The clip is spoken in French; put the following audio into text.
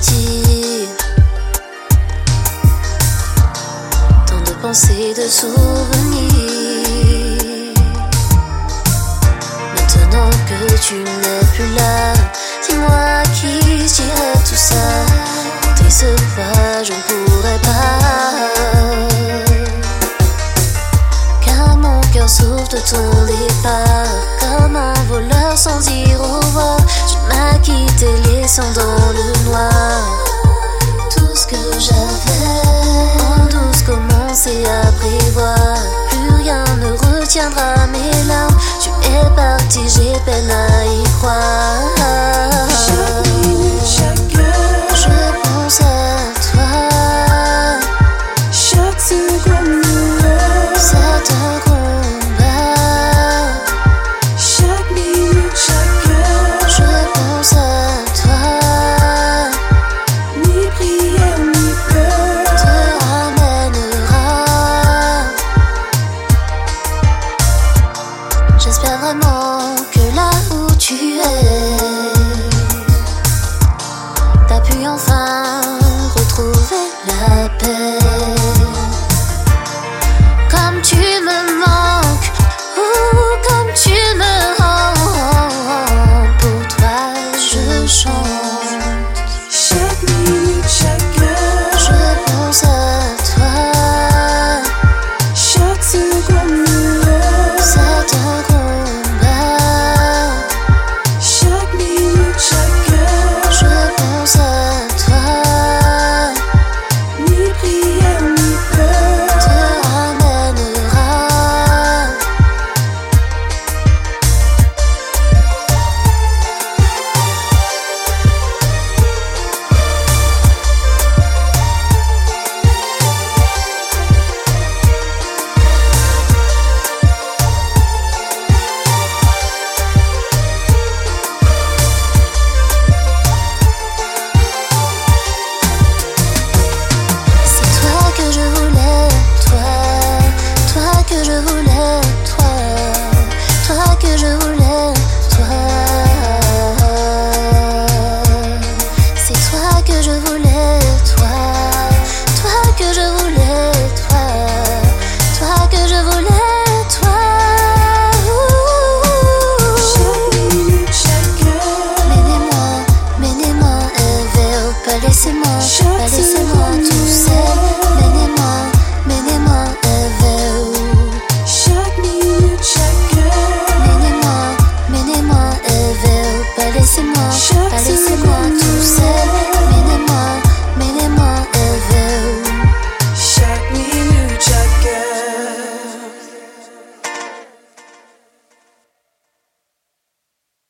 appétit. Tant de pensées, de souvenirs. Maintenant que tu n'es plus là, dis-moi qui dirait tout ça. Décevoir, je ne pourrais pas, car mon cœur souffre de ton départ. Comme un voleur sans dire au revoir, tu m'as quitté laissant dans le noir tout ce que j'avais en douce commencé à prévoir. Plus rien ne retiendra mes larmes. Tu es parti, j'ai peine à y croire. Chaque minute, chaque heure, je pense à toi. chaque seconde, C'est un combat. chaque minute, chaque heure, Je pense à toi. ni prière ni peur. Te ramènera. J'espère vraiment que là où tu es, t'as pu enfin retrouver la paix. Comme tu me manques, ou comme tu me rends, pour toi je chante. Chaque minute, chaque heure, Je pense à toi. chaque seconde, C'est un combat. chaque minute, chaque heure, Je pense à toi. ni prière ni peur. Te ramènera. C'est toi que je voulais, toi. Toi que je voulais, toi. Toi que je voulais, toi. C'est toi que je voulais, toi. Toi que je voulais, toi. Toi que je voulais, toi. Chaque minute, chaque heure, Menez-moi, menez-moi vers. Pas laissez-moi, Chaque pas laissez-moi seconde,